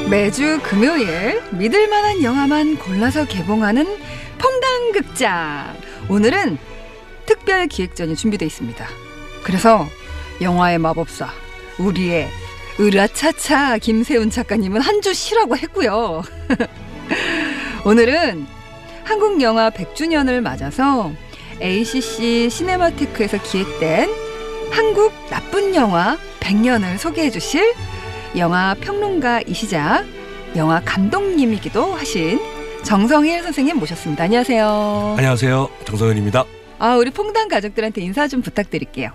매주 금요일 믿을만한 영화만 골라서 개봉하는 퐁당극장. 오늘은 특별 기획전이 준비되어 있습니다. 그래서 영화의 마법사 우리의 으라차차 김세훈 작가님은 한 주 쉬라고 했고요. 오늘은 한국 영화 100주년을 맞아서 ACC 시네마테크에서 기획된 한국 나쁜 영화 100년을 소개해 주실 영화 평론가이시자 영화 감독님이기도 하신 정성일 선생님 모셨습니다. 안녕하세요. 안녕하세요. 정성일입니다. 우리 퐁당 가족들한테 인사 좀 부탁드릴게요.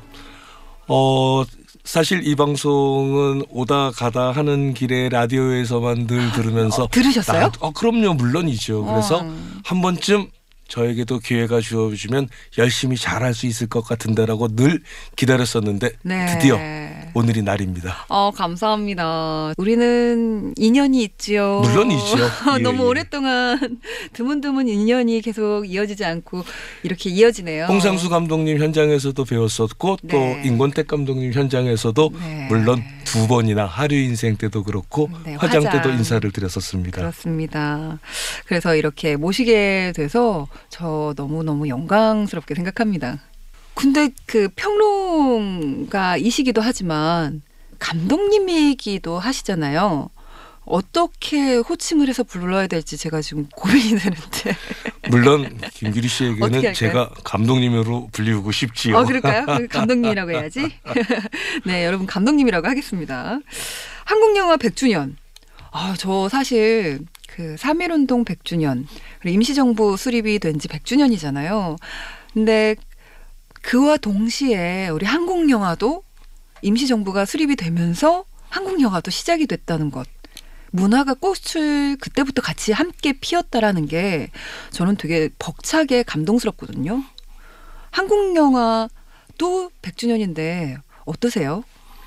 사실 이 방송은 오다 가다 하는 길에 라디오에서만 늘 들으면서 들으셨어요? 그럼요. 물론이죠. 그래서 한 번쯤 저에게도 기회가 주어지면 열심히 잘할 수 있을 것 같은데라고 늘 기다렸었는데 네. 드디어 오늘이 날입니다. 감사합니다. 우리는 인연이 있지요. 물론이죠. 너무 예. 오랫동안 드문드문 인연이 계속 이어지지 않고 이렇게 이어지네요. 홍상수 감독님 현장에서도 배웠었고 네. 또 임권택 감독님 현장에서도 네. 물론 두 번이나 하류 인생 때도 그렇고 네, 화장 때도 화장. 인사를 드렸었습니다. 그렇습니다. 그래서 이렇게 모시게 돼서 저 너무너무 영광스럽게 생각합니다. 근데 그 평론가이시기도 하지만 감독님이기도 하시잖아요. 어떻게 호칭을 해서 불러야 될지 제가 지금 고민이 되는데. 물론 김규리 어떻게 씨에게는 할까요? 제가 감독님으로 불리우고 싶지요. 그럴까요? 감독님이라고 해야지. 네, 여러분 감독님이라고 하겠습니다. 한국 영화 100주년. 저 사실 그 3.1운동 100주년 그리고 임시정부 수립이 된 지 100주년이잖아요. 근데 그와 동시에 우리 한국 영화도 임시정부가 수립이 되면서 한국 영화도 시작이 됐다는 것. 문화가 꽃을 그때부터 같이 함께 피었다라는 게 저는 되게 벅차게 감동스럽거든요. 한국 영화도 100주년인데 어떠세요?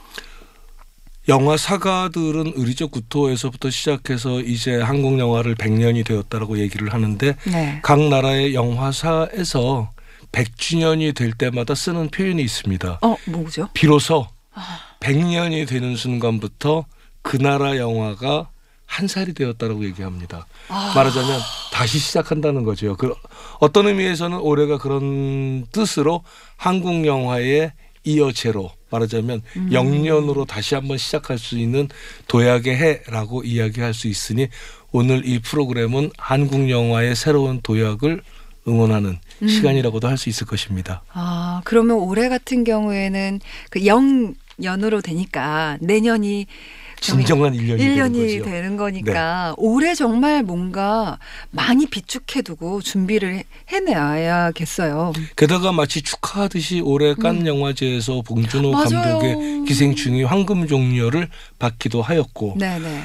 영화 사가들은 의리적 구토에서부터 시작해서 이제 한국 영화를 100년이 되었다라고 얘기를 하는데 네. 각 나라의 영화사에서 100주년이 될 때마다 쓰는 표현이 있습니다. 뭐죠? 비로소 100년이 되는 순간부터 그 나라 영화가 한 살이 되었다라고 얘기합니다. 말하자면 다시 시작한다는 거죠. 어떤 의미에서는 올해가 그런 뜻으로 한국 영화의 이어제로 말하자면 영년으로 다시 한번 시작할 수 있는 도약의 해라고 이야기할 수 있으니 오늘 이 프로그램은 한국 영화의 새로운 도약을 응원하는 시간이라고도 할 수 있을 것입니다. 그러면 올해 같은 경우에는 그 영년으로 되니까 내년이 진정한 1년이 되는 거니까 네. 올해 정말 뭔가 많이 비축해두고 준비를 해내야겠어요. 게다가 마치 축하하듯이 올해 칸 영화제에서 봉준호 맞아요. 감독의 기생충이 황금종려를 받기도 하였고 네네.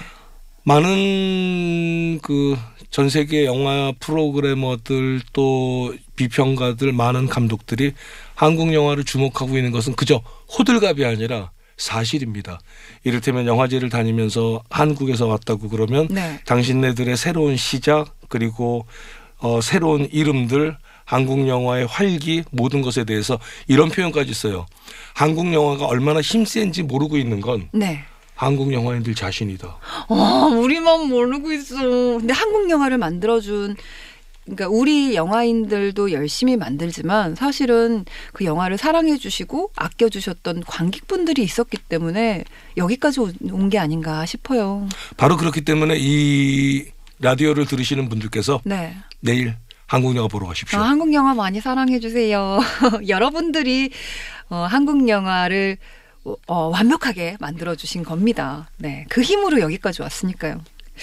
많은 전 세계 영화 프로그래머들 또 비평가들 많은 감독들이 한국 영화를 주목하고 있는 것은 그저 호들갑이 아니라 사실입니다. 이를테면 영화제를 다니면서 한국에서 왔다고 그러면 네. 당신네들의 새로운 시작 그리고 새로운 이름들 한국 영화의 활기 모든 것에 대해서 이런 표현까지 써요. 한국 영화가 얼마나 힘센지 모르고 있는 건 네. 한국 영화인들 자신이다. 우리만 모르고 있어. 근데 한국 영화를 만들어준 그러니까 우리 영화인들도 열심히 만들지만 사실은 그 영화를 사랑해 주시고 아껴 주셨던 관객분들이 있었기 때문에 여기까지 온 게 아닌가 싶어요. 바로 그렇기 때문에 이 라디오를 들으시는 분들께서 네. 내일 한국 영화 보러 가십시오. 한국 영화 많이 사랑해 주세요. 여러분들이 한국 영화를 완벽하게 만들어 주신 겁니다. 네, 그 힘으로 여기까지 왔으니까요.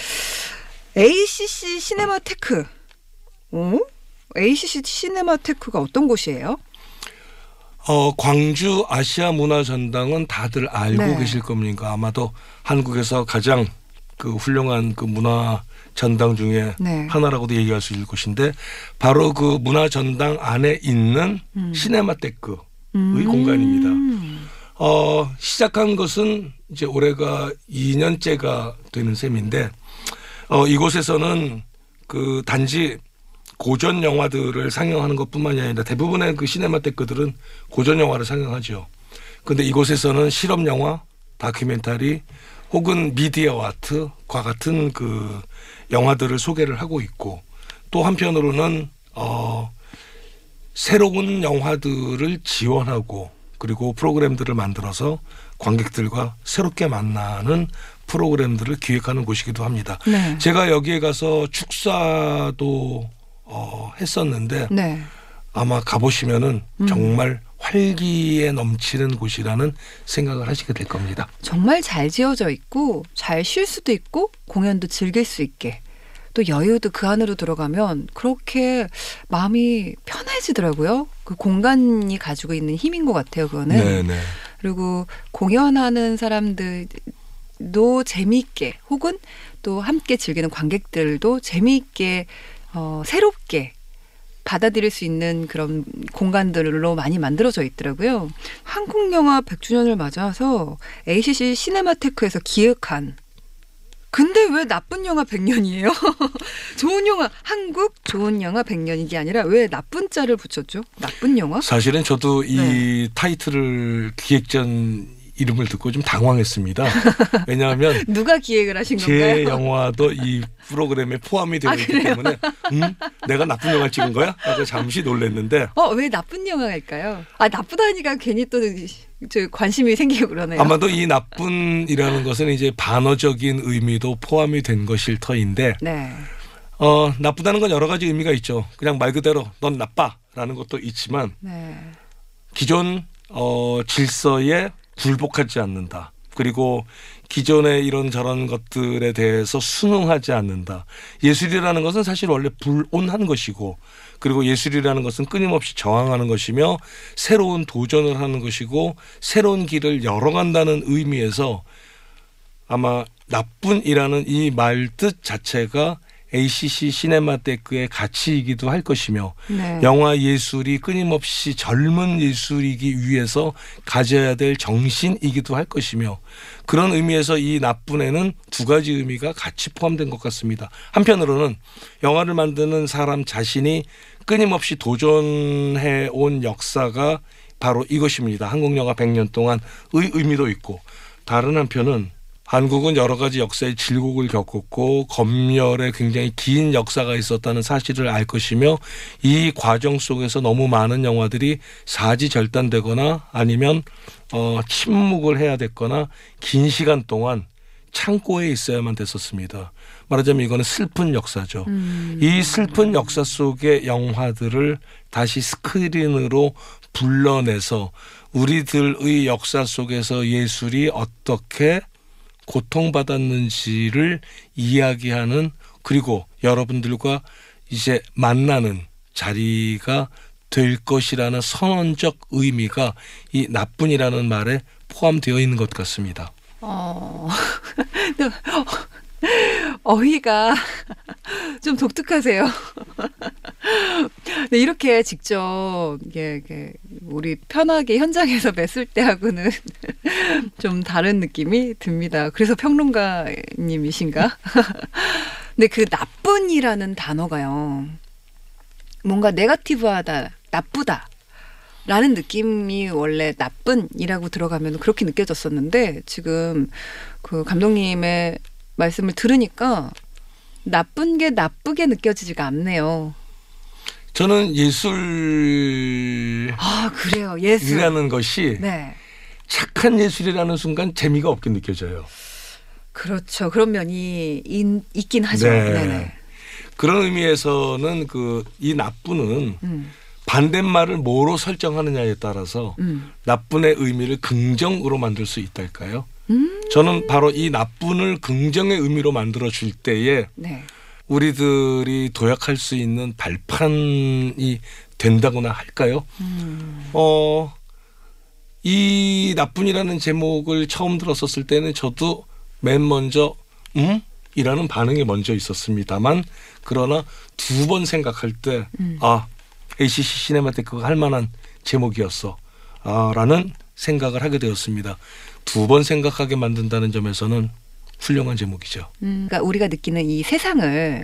ACC 시네마테크. ACC 시네마테크가 어떤 곳이에요? 광주 아시아 문화전당은 다들 알고 네. 계실 겁니까? 아마도 한국에서 가장 그 훌륭한 그 문화 전당 중에 네. 하나라고도 얘기할 수 있을 곳인데 바로 그 문화 전당 안에 있는 시네마테크의 공간입니다. 시작한 것은 이제 올해가 2년째가 되는 셈인데 이곳에서는 그 단지 고전 영화들을 상영하는 것뿐만이 아니라 대부분의 그 시네마테크들은 고전 영화를 상영하죠. 그런데 이곳에서는 실험 영화, 다큐멘터리, 혹은 미디어 아트과 같은 그 영화들을 소개를 하고 있고 또 한편으로는 새로운 영화들을 지원하고 그리고 프로그램들을 만들어서 관객들과 새롭게 만나는 프로그램들을 기획하는 곳이기도 합니다. 네. 제가 여기에 가서 축사도 했었는데 네. 아마 가보시면은 정말 활기에 넘치는 곳이라는 생각을 하시게 될 겁니다. 정말 잘 지어져 있고 잘 쉴 수도 있고 공연도 즐길 수 있게 또 여유도 그 안으로 들어가면 그렇게 마음이 편해지더라고요. 그 공간이 가지고 있는 힘인 것 같아요. 그거는. 네네. 그리고 공연하는 사람들도 재미있게 혹은 또 함께 즐기는 관객들도 재미있게 새롭게 받아들일 수 있는 그런 공간들로 많이 만들어져 있더라고요. 한국 영화 100주년을 맞아서 ACC 시네마테크에서 기획한 근데 왜 나쁜 영화 100년이에요? 좋은 영화 한국 좋은 영화 100년 이게 아니라 왜 나쁜 자를 붙였죠? 나쁜 영화? 사실은 저도 이 타이틀을 기획전 이름을 듣고 좀 당황했습니다. 왜냐하면 누가 기획을 하신 건가요? 제 영화도 이 프로그램에 포함이 되어 있기 때문에 내가 나쁜 영화 찍은 거야? 하고 잠시 놀랐는데 왜 나쁜 영화일까요? 나쁘다니까 괜히 또 관심이 생기고 그러네요. 아마도 이 나쁜이라는 것은 이제 반어적인 의미도 포함이 된 것일 터인데 네. 나쁘다는 건 여러 가지 의미가 있죠. 그냥 말 그대로 넌 나빠라는 것도 있지만 네. 기존 질서에 굴복하지 않는다. 그리고 기존의 이런저런 것들에 대해서 순응하지 않는다. 예술이라는 것은 사실 원래 불온한 것이고 그리고 예술이라는 것은 끊임없이 저항하는 것이며 새로운 도전을 하는 것이고 새로운 길을 열어간다는 의미에서 아마 나쁜이라는 이 말 뜻 자체가 ACC 시네마테크의 가치이기도 할 것이며 네. 영화 예술이 끊임없이 젊은 예술이기 위해서 가져야 될 정신이기도 할 것이며 그런 의미에서 이 나쁜에는 두 가지 의미가 같이 포함된 것 같습니다. 한편으로는 영화를 만드는 사람 자신이 끊임없이 도전해 온 역사가 바로 이것입니다. 한국 영화 100년 동안의 의미도 있고 다른 한편은 한국은 여러 가지 역사의 질곡을 겪었고 검열에 굉장히 긴 역사가 있었다는 사실을 알 것이며 이 과정 속에서 너무 많은 영화들이 사지절단되거나 아니면 침묵을 해야 됐거나 긴 시간 동안 창고에 있어야만 됐었습니다. 말하자면 이거는 슬픈 역사죠. 이 슬픈 역사 속의 영화들을 다시 스크린으로 불러내서 우리들의 역사 속에서 예술이 어떻게 고통받았는지를 이야기하는 그리고 여러분들과 이제 만나는 자리가 될 것이라는 선언적 의미가 이 나쁜이라는 말에 포함되어 있는 것 같습니다. 어휘가 좀 독특하세요. 네, 이렇게 직접 우리 편하게 현장에서 뵀을 때하고는 좀 다른 느낌이 듭니다. 그래서 평론가님이신가? 근데 그 나쁜이라는 단어가요. 뭔가 네거티브하다, 나쁘다. 라는 느낌이 원래 나쁜이라고 들어가면 그렇게 느껴졌었는데 지금 그 감독님의 말씀을 들으니까 나쁜 게 나쁘게 느껴지지가 않네요. 저는 예술 그래요. 예술. 이라는 것이 네. 착한 예술이라는 순간 재미가 없게 느껴져요. 그렇죠. 그런 면이 있긴 하죠. 네. 네네. 그런 의미에서는 이 나쁜은 반대말을 뭐로 설정하느냐에 따라서 나쁜의 의미를 긍정으로 만들 수 있달까요? 저는 바로 이 나쁜을 긍정의 의미로 만들어줄 때에 네. 우리들이 도약할 수 있는 발판이 된다거나 할까요? 이 나쁜이라는 제목을 처음 들었었을 때는 저도 맨 먼저 이라는 반응이 먼저 있었습니다만 그러나 두 번 생각할 때 ACC 시네마테크가 할 만한 제목이었어 라는 생각을 하게 되었습니다. 두 번 생각하게 만든다는 점에서는 훌륭한 제목이죠. 그러니까 우리가 느끼는 이 세상을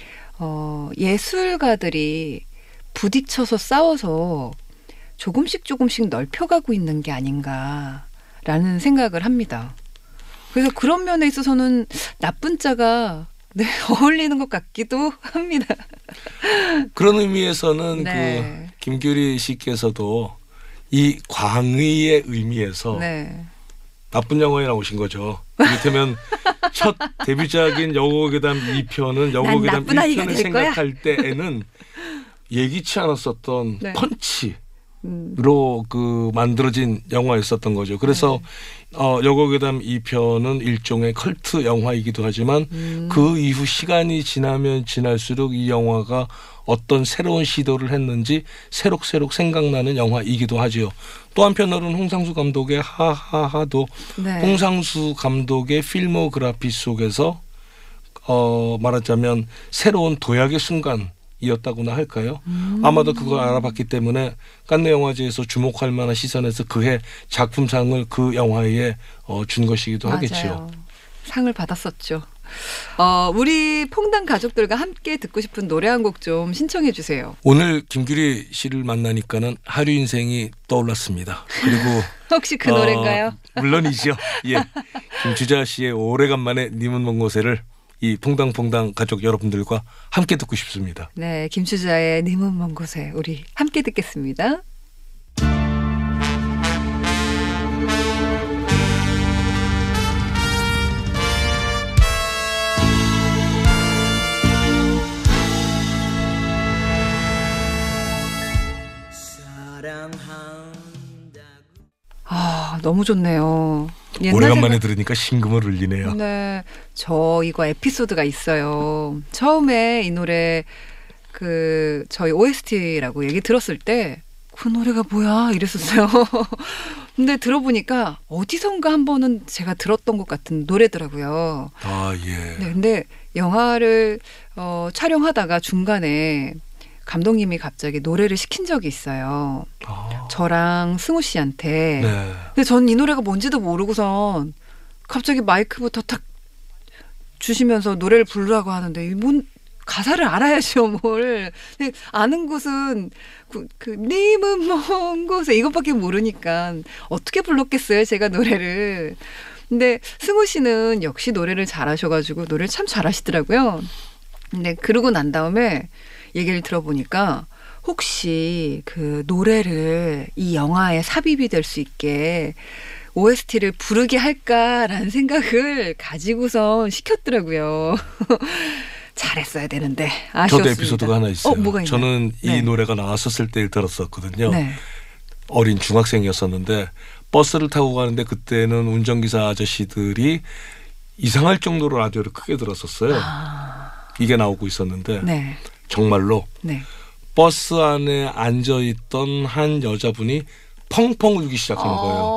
예술가들이 부딪혀서 싸워서 조금씩 넓혀가고 있는 게 아닌가라는 생각을 합니다. 그래서 그런 면에 있어서는 나쁜 자가 네, 어울리는 것 같기도 합니다. 그런 의미에서는 네. 그 김규리 씨께서도 이 광의의 의미에서 네. 나쁜 영화에 나오신 거죠. 이를테면 첫 데뷔작인 여고괴담 2편은 여고괴담 1편을 생각할 때에는 예기치 않았었던 네. 펀치로 그 만들어진 영화였었던 거죠. 그래서 여고괴담 2편은 일종의 컬트 영화이기도 하지만 그 이후 시간이 지나면 지날수록 이 영화가 어떤 새로운 시도를 했는지 새록새록 생각나는 영화이기도 하지요. 또 한편으로는 홍상수 감독의 하하하도 네. 홍상수 감독의 필모그래피 속에서 말하자면 새로운 도약의 순간이었다고나 할까요? 아마도 그걸 알아봤기 때문에 칸네 영화제에서 주목할 만한 시선에서 그해 작품상을 그 영화에 준 것이기도 맞아요. 하겠지요. 상을 받았었죠. 우리 퐁당 가족들과 함께 듣고 싶은 노래 한 곡 좀 신청해 주세요. 오늘 김규리 씨를 만나니까는 하류 인생이 떠올랐습니다. 그리고 혹시 그 노래인가요? 물론이죠. 예, 김주자 씨의 오래간만에 님은 먼 곳에를 이 퐁당퐁당 가족 여러분들과 함께 듣고 싶습니다. 네, 김추자의 님은 먼 곳에 우리 함께 듣겠습니다. 너무 좋네요. 오래간만에 들으니까 심금을 울리네요. 네, 저 이거 에피소드가 있어요. 처음에 이 노래 저희 OST라고 얘기 들었을 때 그 노래가 뭐야 이랬었어요. 근데 들어보니까 어디선가 한 번은 제가 들었던 것 같은 노래더라고요. 아 예. 네, 근데 영화를 촬영하다가 중간에 감독님이 갑자기 노래를 시킨 적이 있어요. 저랑 승우 씨한테. 네. 근데 전 이 노래가 뭔지도 모르고선 갑자기 마이크부터 탁 주시면서 노래를 부르라고 하는데 뭔 가사를 알아야죠 뭘. 근데 아는 곳은 님은 먼 곳에 이것밖에 모르니까 어떻게 불렀겠어요 제가 노래를. 근데 승우 씨는 역시 노래를 잘하셔가지고 노래를 참 잘하시더라고요. 근데 그러고 난 다음에 얘기를 들어보니까 혹시 그 노래를 이 영화에 삽입이 될 수 있게 OST를 부르게 할까라는 생각을 가지고선 시켰더라고요. 잘했어야 되는데 아쉬웠습니다. 저도 에피소드가 하나 있어요. 뭐가 있나요? 저는 이 네. 노래가 나왔었을 때 들었었거든요. 네. 어린 중학생이었었는데 버스를 타고 가는데 그때는 운전기사 아저씨들이 이상할 정도로 라디오를 크게 들었었어요. 이게 나오고 있었는데 네. 정말로 네. 버스 안에 앉아있던 한 여자분이 펑펑 울기 시작하는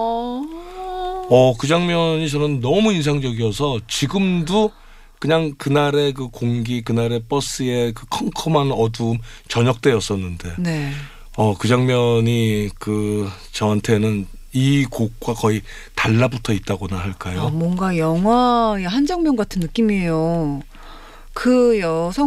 거예요. 그 장면이 저는 너무 인상적이어서 지금도 그냥 그날의 그 공기, 그날의 버스의 그 컴컴한 어두움, 저녁 때였었는데 네. 그 장면이 저한테는 이 곡과 거의 달라붙어 있다고나 할까요? 뭔가 영화의 한 장면 같은 느낌이에요. 그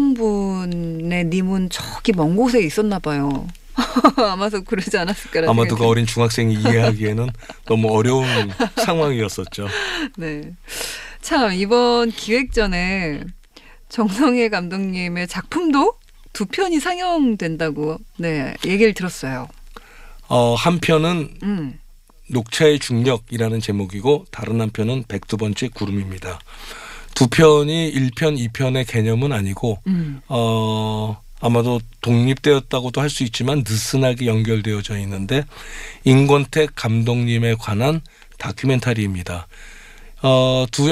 여성분의 님은 저기 먼 곳에 있었나 봐요. 아마도 그러지 않았을까라는 아마도 그 생각이. 어린 중학생이 이해하기에는 너무 어려운 상황이었었죠. 네. 참 이번 기획전에 정성혜 감독님의 작품도 2편이 상영된다고 네 얘기를 들었어요. 한 편은 녹차의 중력이라는 제목이고 다른 한 편은 102번째 구름입니다. 두 편이 1편, 2편의 개념은 아니고 아마도 독립되었다고도 할 수 있지만 느슨하게 연결되어져 있는데 임권택 감독님에 관한 다큐멘터리입니다. 두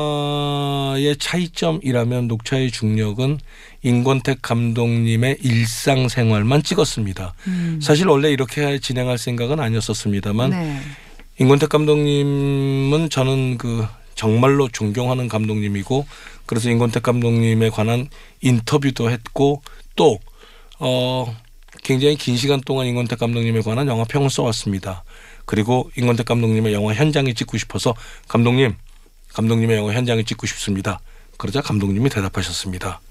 영화의 차이점이라면 녹차의 중력은 임권택 감독님의 일상생활만 찍었습니다. 사실 원래 이렇게 진행할 생각은 아니었었습니다만 네. 임권택 감독님은 저는 정말로 존경하는 감독님이고 그래서 임권택 감독님에 관한 인터뷰도 했고 또 굉장히 긴 시간 동안 임권택 감독님에 관한 영화 평을 써왔습니다. 그리고 임권택 감독님의 영화 현장에 찍고 싶어서 감독님의 영화 현장에 찍고 싶습니다. 그러자 감독님이 대답하셨습니다.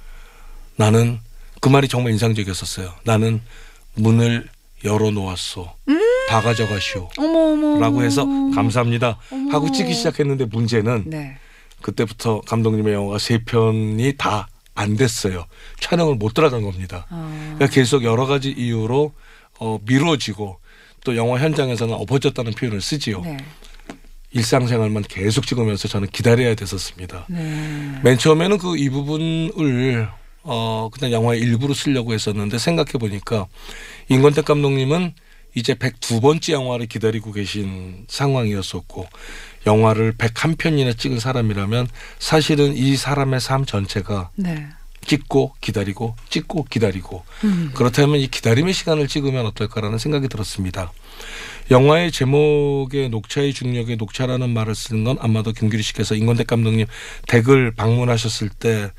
나는 그 말이 정말 인상적이었었어요. 나는 문을 열어놓았소. 다 가져가시오. 어머. 라고 해서 감사합니다. 어머. 하고 찍기 시작했는데 문제는 네. 그때부터 감독님의 영화가 3편이 다 안 됐어요. 촬영을 못 들어간 겁니다. 그러니까 계속 여러 가지 이유로 미뤄지고 또 영화 현장에서는 엎어졌다는 표현을 쓰지요. 네. 일상생활만 계속 찍으면서 저는 기다려야 됐었습니다. 네. 맨 처음에는 그 이 부분을 그냥 영화의 일부로 쓰려고 했었는데 생각해 보니까 임권택 감독님은 이제 102번째 영화를 기다리고 계신 상황이었었고 영화를 101편이나 찍은 사람이라면 사실은 이 사람의 삶 전체가 네. 찍고 기다리고 찍고 기다리고 그렇다면 이 기다림의 시간을 찍으면 어떨까라는 생각이 들었습니다. 영화의 제목에 녹차의 중력에 녹차라는 말을 쓰는 건 아마도 김규리 씨께서 임권택 감독님 댁을 방문하셨을 때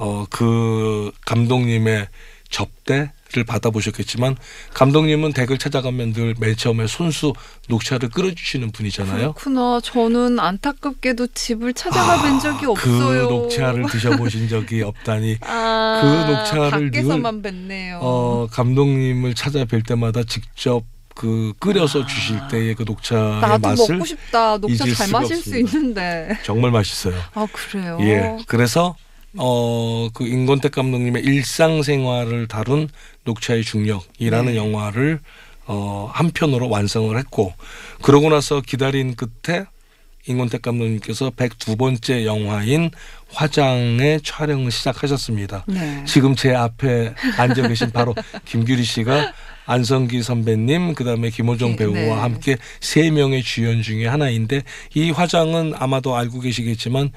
그 감독님의 접대를 받아보셨겠지만 감독님은 댁을 찾아가면 늘 맨 처음에 손수 녹차를 끓여주시는 분이잖아요. 그렇구나. 저는 안타깝게도 집을 찾아가 본 적이 없어요. 그 녹차를 드셔보신 적이 없다니. 그 녹차를 밖에서만 뵀네요. 감독님을 찾아뵐 때마다 직접 그 끓여서 주실 때의 그 녹차의 나도 맛을 먹고 싶다. 녹차 잊을 잘 수가 마실 없습니다. 수 있는데. 정말 맛있어요. 아 그래요? 예. 그래서 그 임권택 감독님의 일상생활을 다룬 녹차의 중력이라는 네. 영화를 한 편으로 완성을 했고 그러고 나서 기다린 끝에 임권택 감독님께서 102번째 영화인 화장의 촬영을 시작하셨습니다. 네. 지금 제 앞에 앉아 계신 바로 김규리 씨가 안성기 선배님 그다음에 김호정 배우와 네. 함께 3명의 주연 중에 하나인데 이 화장은 아마도 알고 계시겠지만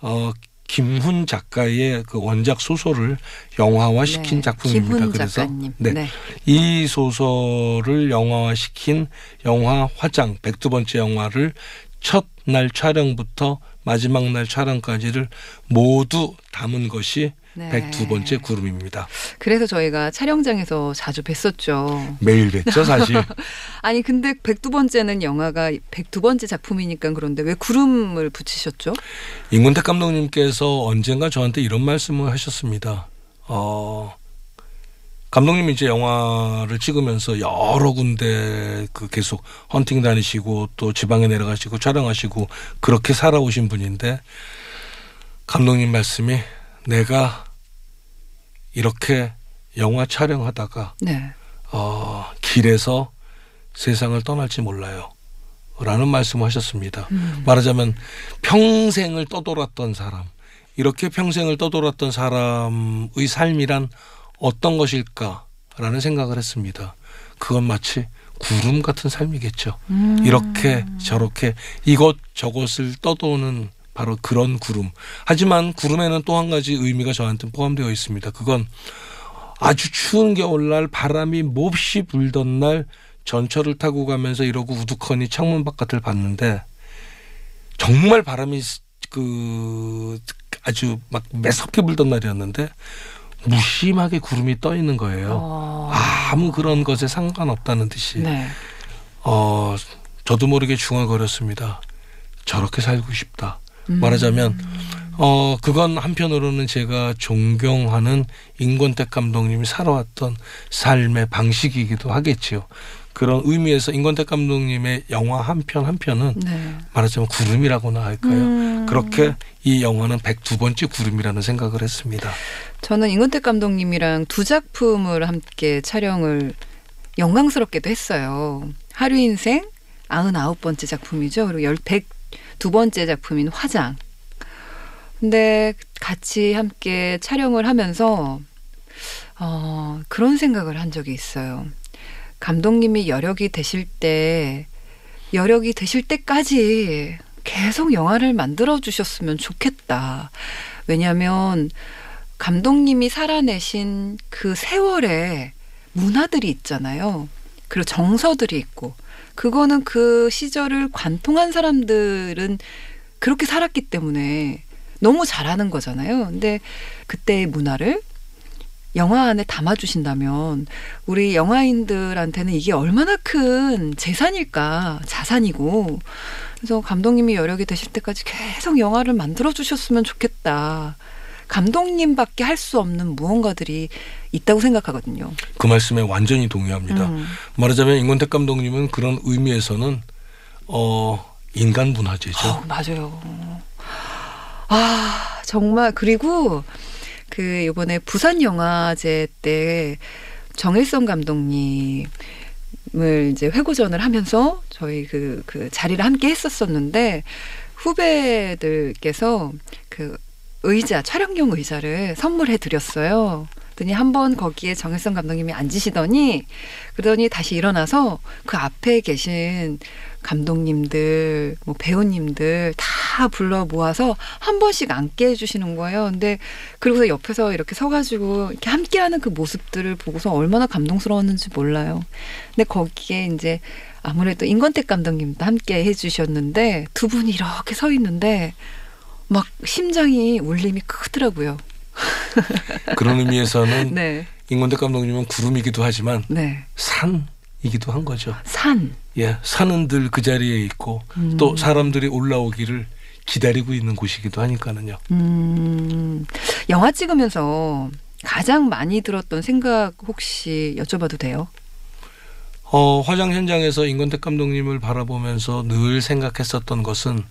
김훈 작가의 그 원작 소설을 영화화시킨 네. 작품입니다. 김훈 그래서 작가님. 네. 네. 이 소설을 영화화시킨 영화 화장 102번째 영화를 첫날 촬영부터 마지막 날 촬영까지를 모두 담은 것이 네. 102번째 구름입니다. 그래서 저희가 촬영장에서 자주 뵀었죠. 매일 뵀죠 사실. 아니 근데 102번째는 영화가 102번째 작품이니까 그런데 왜 구름을 붙이셨죠? 임권택 감독님께서 언젠가 저한테 이런 말씀을 하셨습니다. 감독님이 이제 영화를 찍으면서 여러 군데 그 계속 헌팅 다니시고 또 지방에 내려가시고 촬영하시고 그렇게 살아오신 분인데 감독님 말씀이 내가 이렇게 영화 촬영하다가 네. 길에서 세상을 떠날지 몰라요. 라는 말씀을 하셨습니다. 말하자면 평생을 떠돌았던 사람 이렇게 평생을 떠돌았던 사람의 삶이란 어떤 것일까라는 생각을 했습니다. 그건 마치 구름 같은 삶이겠죠. 이렇게 저렇게 이것저것을 떠도는 바로 그런 구름. 하지만 구름에는 또 한 가지 의미가 저한테 포함되어 있습니다. 그건 아주 추운 겨울날 바람이 몹시 불던 날 전철을 타고 가면서 이러고 우두커니 창문 바깥을 봤는데 정말 바람이 아주 막 매섭게 불던 날이었는데 무심하게 구름이 떠 있는 거예요. 아무 그런 것에 상관없다는 듯이. 네. 저도 모르게 중얼거렸습니다. 저렇게 살고 싶다. 말하자면 그건 한편으로는 제가 존경하는 임권택 감독님이 살아왔던 삶의 방식이기도 하겠지요. 그런 의미에서 임권택 감독님의 영화 한 편 한 편은 네. 말하자면 구름이라고나 할까요? 그렇게 이 영화는 102번째 구름이라는 생각을 했습니다. 저는 임권택 감독님이랑 2작품을 함께 촬영을 영광스럽게도 했어요. 하루 인생 99번째 작품이죠. 그리고 102번째 작품인 화장. 근데 같이 함께 촬영을 하면서 그런 생각을 한 적이 있어요. 감독님이 여력이 되실 때까지 계속 영화를 만들어 주셨으면 좋겠다. 왜냐하면 감독님이 살아내신 그 세월에 문화들이 있잖아요. 그리고 정서들이 있고 그거는 그 시절을 관통한 사람들은 그렇게 살았기 때문에 너무 잘하는 거잖아요. 근데 그때의 문화를 영화 안에 담아주신다면 우리 영화인들한테는 이게 얼마나 큰 재산일까, 자산이고. 그래서 감독님이 여력이 되실 때까지 계속 영화를 만들어주셨으면 좋겠다. 감독님밖에 할 수 없는 무언가들이 있다고 생각하거든요. 그 말씀에 완전히 동의합니다. 말하자면 임권택 감독님은 그런 의미에서는 인간 문화재죠. 맞아요. 정말 그리고 그 이번에 부산 영화제 때 정일성 감독님을 이제 회고전을 하면서 저희 그 자리를 함께 했었었는데 후배들께서 그 의자, 촬영용 의자를 선물해 드렸어요. 그랬더니 한번 거기에 정일성 감독님이 앉으시더니 그러더니 다시 일어나서 그 앞에 계신 감독님들, 뭐 배우님들 다 불러 모아서 한 번씩 앉게 해주시는 거예요. 근데 그러고서 옆에서 이렇게 서가지고 이렇게 함께하는 그 모습들을 보고서 얼마나 감동스러웠는지 몰라요. 근데 거기에 이제 아무래도 임권택 감독님도 함께 해주셨는데 두 분이 이렇게 서 있는데 막 심장이 울림이 크더라고요. 그런 의미에서는 네. 임권택 감독님은 구름이기도 하지만 네. 산이기도 한 거죠. 산. 예, 산은 늘 그 자리에 있고 또 사람들이 올라오기를 기다리고 있는 곳이기도 하니까는요. 영화 찍으면서 가장 많이 들었던 생각 혹시 여쭤봐도 돼요? 화장 현장에서 임권택 감독님을 바라보면서 늘 생각했었던 것은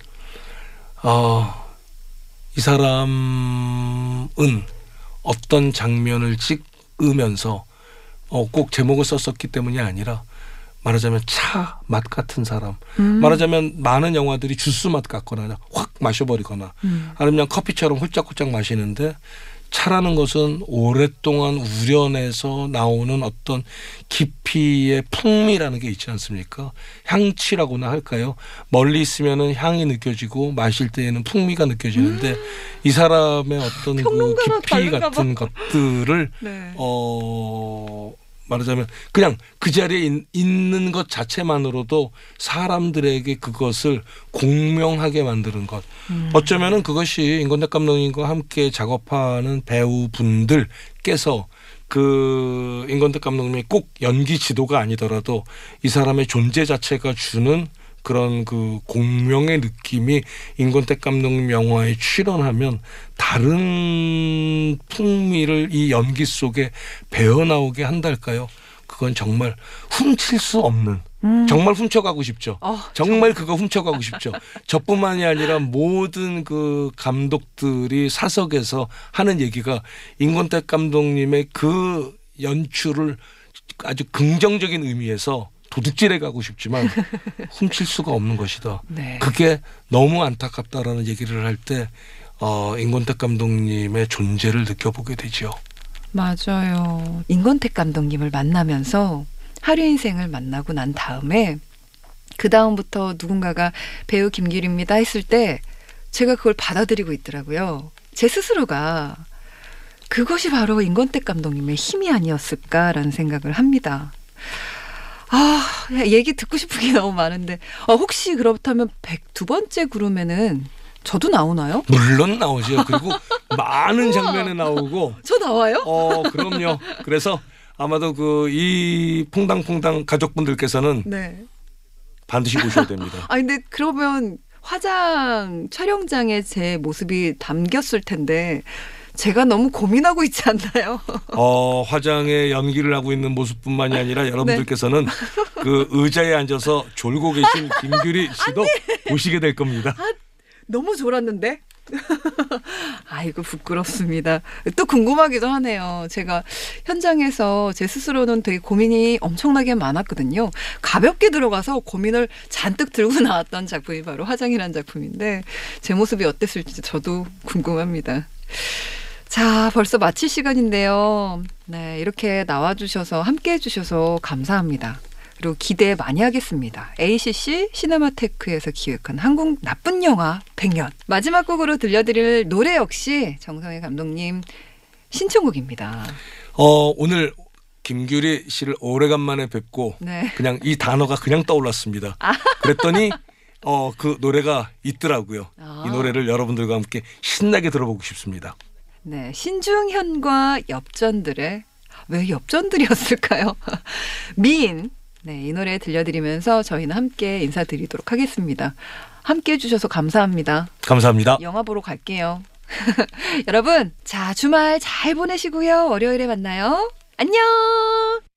이 사람은 어떤 장면을 찍으면서 꼭 제목을 썼었기 때문이 아니라 말하자면 차 맛 같은 사람. 말하자면 많은 영화들이 주스 맛 같거나 확 마셔버리거나 아니면 커피처럼 홀짝홀짝 마시는데 차라는 것은 오랫동안 우려내서 나오는 어떤 깊이의 풍미라는 게 있지 않습니까? 향취라고나 할까요? 멀리 있으면은 향이 느껴지고 마실 때에는 풍미가 느껴지는데 이 사람의 어떤 그 깊이 같은 것들을 네. 말하자면 그냥 그 자리에 있는 것 자체만으로도 사람들에게 그것을 공명하게 만드는 것. 어쩌면은 그것이 임권택 감독님과 함께 작업하는 배우분들께서 그 임권택 감독님이 꼭 연기 지도가 아니더라도 이 사람의 존재 자체가 주는 그런 그 공명의 느낌이 임권택 감독님 영화에 출연하면 다른 풍미를 이 연기 속에 배어나오게 한달까요? 그건 정말 훔칠 수 없는 정말 훔쳐가고 싶죠. 정말 그거 훔쳐가고 싶죠. 저뿐만이 아니라 모든 그 감독들이 사석에서 하는 얘기가 임권택 감독님의 그 연출을 아주 긍정적인 의미에서 도둑질해 가고 싶지만 훔칠 수가 없는 것이다. 네. 그게 너무 안타깝다라는 얘기를 할 때 임권택 감독님의 존재를 느껴보게 되죠. 맞아요. 임권택 감독님을 만나면서 하루 인생을 만나고 난 다음에 그 다음부터 누군가가 배우 김규리입니다 했을 때 제가 그걸 받아들이고 있더라고요. 제 스스로가 그것이 바로 임권택 감독님의 힘이 아니었을까라는 생각을 합니다. 얘기 듣고 싶은 게 너무 많은데 혹시 그렇다면 102번째 구름에는 저도 나오나요? 물론 나오죠. 그리고 많은 장면에 나오고. 저 나와요? 그럼요. 그래서 아마도 이 퐁당퐁당 가족분들께서는 네. 반드시 보셔야 됩니다. 근데 그러면 화장 촬영장에 제 모습이 담겼을 텐데 제가 너무 고민하고 있지 않나요? 화장에 연기를 하고 있는 모습뿐만이 아니라 여러분들께서는 네. 그 의자에 앉아서 졸고 계신 김규리 씨도 보시게 될 겁니다. 너무 졸았는데? 아이고 부끄럽습니다. 또 궁금하기도 하네요. 제가 현장에서 제 스스로는 되게 고민이 엄청나게 많았거든요. 가볍게 들어가서 고민을 잔뜩 들고 나왔던 작품이 바로 화장이라는 작품인데 제 모습이 어땠을지 저도 궁금합니다. 자, 벌써 마칠 시간인데요. 네, 이렇게 나와주셔서 함께해 주셔서 감사합니다. 그리고 기대 많이 하겠습니다. ACC 시네마테크에서 기획한 한국 나쁜 영화 100년. 마지막 곡으로 들려드릴 노래 역시 정성희 감독님 신청곡입니다. 오늘 김규리 씨를 오래간만에 뵙고 네. 그냥 이 단어가 그냥 떠올랐습니다. 그랬더니 그 노래가 있더라고요. 이 노래를 여러분들과 함께 신나게 들어보고 싶습니다. 네, 신중현과 엽전들의 왜 엽전들이었을까요? 미인. 네, 이 노래 들려드리면서 저희는 함께 인사드리도록 하겠습니다. 함께 해주셔서 감사합니다. 감사합니다. 영화 보러 갈게요. 여러분, 자, 주말 잘 보내시고요. 월요일에 만나요. 안녕!